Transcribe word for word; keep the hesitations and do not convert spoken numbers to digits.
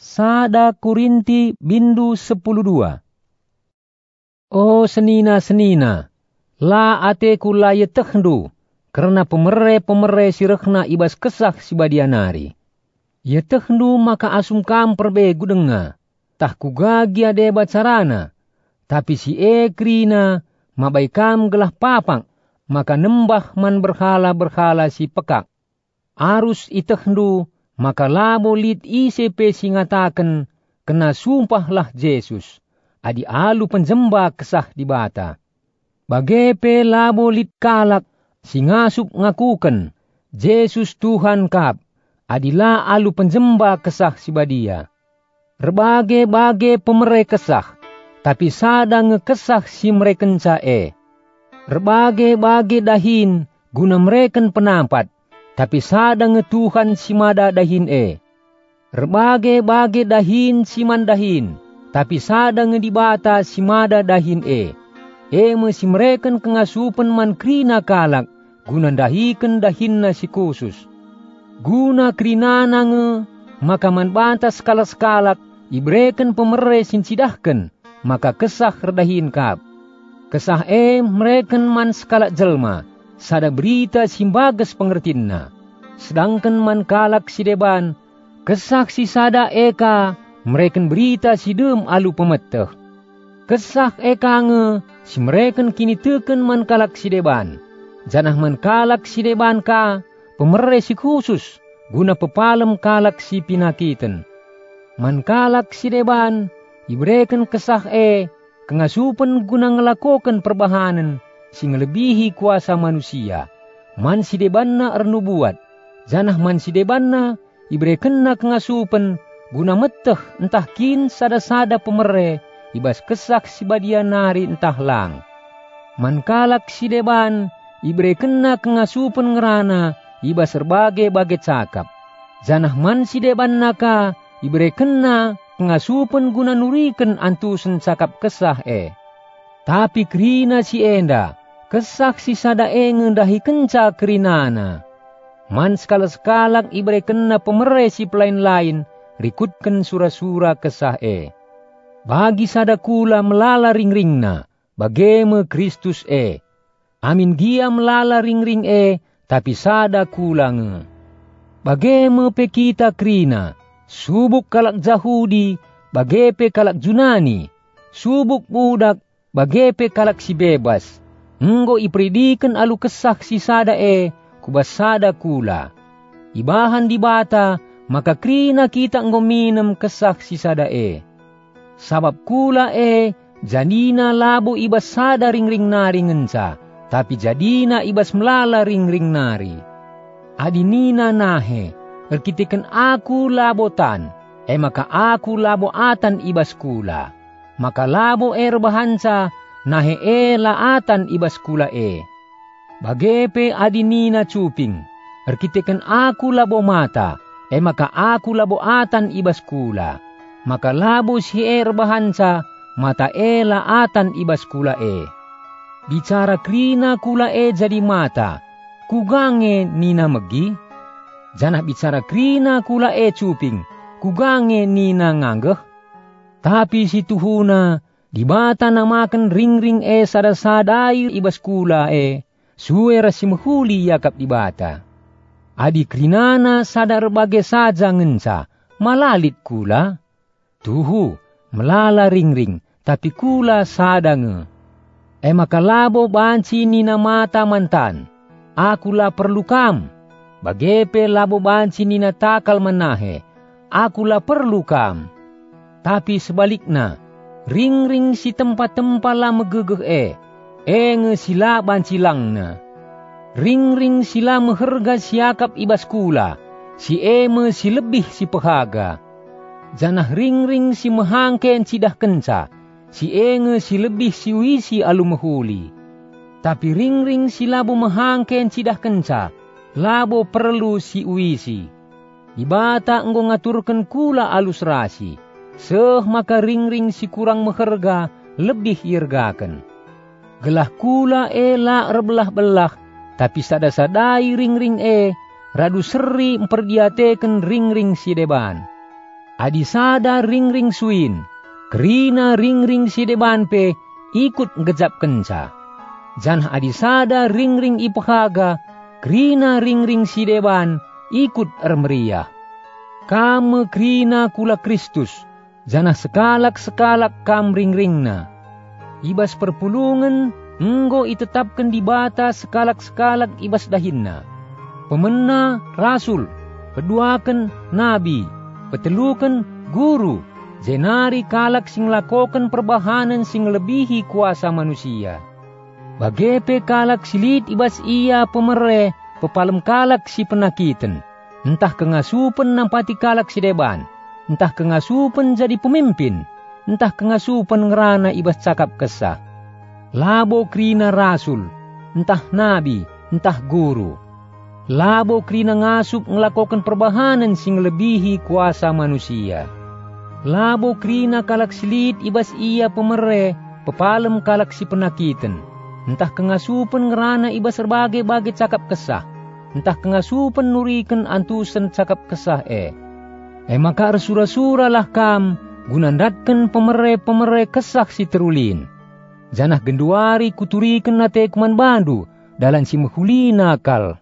Sada Korinti bindu sepuluh dua. Oh senina-senina, la ateku la yetehdu, karena pemere-pemere sirehna ibas kesah si badianari. Yetehdu maka asum kam perbegu denga, tah kugagia debat carana, tapi si ekrina mabai kam gelah papak, maka nembah man berhala-berhala si pekak. Arus itehdu, maka labo lit I C P singataken, kena sumpahlah Yesus, adi alu penjemba kesah di bata. Bagepe labo lit kalak, singasup ngakuken, Yesus Tuhan kap, adila alu penjemba kesah si badia. Rebage-bage pemere kesah, tapi sada ngekesah si merekenca e. Rebage-bage dahin, guna mereken penampat, tapi sada ngetuhan si mada dahin e. Rebage-bage dahin si mandahin, tapi sada ngedibata si mada dahin e. Eme si mereken kengasupen man krina kalak, guna dahiken dahinna si khusus. Guna krinana nge, maka man bantas kalak-kalak, ibreken pemere sincidahken, maka kesah redahin kap. Kesah e mereken man sekalak jelma, sada berita simbages pengertinna. Sedangkan man kalak si deban, kesah si sada eka, mereken berita si dem alu pemeteh. Kesah eka nge, si mereken kini teken man kalak si deban. Janah man kalak si deban ka, pemere si khusus, guna pepalem kalak si pinakiten. Man kalak si deban, ibreken kesah e, kengasupen guna ngelakokan perbahanan, si ngelebihi kuasa manusia. Man si debanna ernubuat, janah man si debanna, ibrekenna kengasupen, guna meteh entah kin sada-sada pemere, ibas kesah si badianari entah lang. Man kalak si deban, ibrekenna kengasupen ngerana, ibas serbage-bage cakap. Janah man si debanna ka, ibrekenna kengasupen guna nuriken antusen cakap kesah e. Tapi krina si enda, kesah si sada e ngendahi kenca krinana. Man sekala-sekalak ibrekenna pemere si pelain-lain, rikutken sura-sura kesah e. Bagi sada kula melala ring-ringna, bageme Kristus e. Amin gia melala ring-ring e, tapi sada kula nge. Bageme pe kita krina, subuk kalak Jahudi, bagepe kalak Junani, subuk budak, bagepe kalak si bebas. Enggo ipridiken alu kesah si sada e, kubas sada kula. Ibahan di bata, maka krina kita enggo minem kesah si sada e. Sabab kula e, jadina labo ibas sada ring-ring nari ngenca, tapi jadina ibas melala ring-ring nari. Adinina nahe, erkitiken aku labotan, e maka aku labo atan ibas kula. Maka labo e rebahanca, nahe e laatan ibas kula e. Bagepe adinina cuping, erkitiken aku labo mata, e maka aku labo atan ibas kula. Maka labo si e rebahanca, mata e laatan ibas kula e. Bicara krina kula e jadi mata, kugange nina megi. Janah bicara krina kula e cuping, kugange nina nganggeh. Tapi si tuhuna, di bata namakan ring-ring e sada-sadai ibas kula e, suera si mahuli yakap di bata. Adi krinana sadar bagai saja ngenca, malalit kula. Tuhu, melala ring-ring, tapi kula sadange. E maka labo banci nina mata mantan, akulah perlu kam. Bagepe labo banci nina takal menahe, akulah perlu kam. Tapi sebaliknya, ring-ring si tempat-tempat lah megegeh e, enge sila banci langna. Ring-ring sila meherga siakap ibas kula, si eme si lebih si pehaga. Janah ring-ring si mehangken cidah kenca, si enge si lebih si wisi alu mehuli. Tapi ring-ring si labo mehangken cidah kenca, labo perlu si wisi. Ibata enggo ngaturken kula alus rasi, seh maka ring-ring si kurang meherga lebih irgaken. Gelah kula e la rebelah-belah, tapi sada-sadai ring-ring e, radu seri memperdiateken ring-ring si deban. adi sada ring-ring suin, kerina ring-ring si deban pe ikut ngejap kenca. Janah adi sada ring-ring ipahaga, kerina ring-ring si deban ikut ermeriah. Kam kerina kula Kristus, janah sekalak-sekalak kam ring-ringna. Ibas perpulungan, enggo itetapkan di bata sekalak-sekalak ibas dahinna. Pemena rasul, peduakan nabi, petelukan guru, jenari kalak sing lakokan perbahanan sing lebihi kuasa manusia. Bagepe kalak silit ibas ia pemere, pepalem kalak si penakiten. Entah kengasupen nampati kalak si deban, entah kengasupen jadi pemimpin, entah kengasupen ngerana ibas cakap kesah. Labo krina rasul, entah nabi, entah guru. Labo krina ngasup ngelakokan perbahanan sing lebihi kuasa manusia. Labo krina kalak silit ibas ia pemere, pepalem kalak si penakiten. Entah kengasupen ngerana ibas berbagai-bagai cakap kesah, entah kengasupen nuriken antusen cakap kesah e. Eh maka ersura-sura lah kam, gunandatken pemere-pemere kesah si terulin. Janah genduari kuturiken nate kuman bandu, dalam si mehulina kal.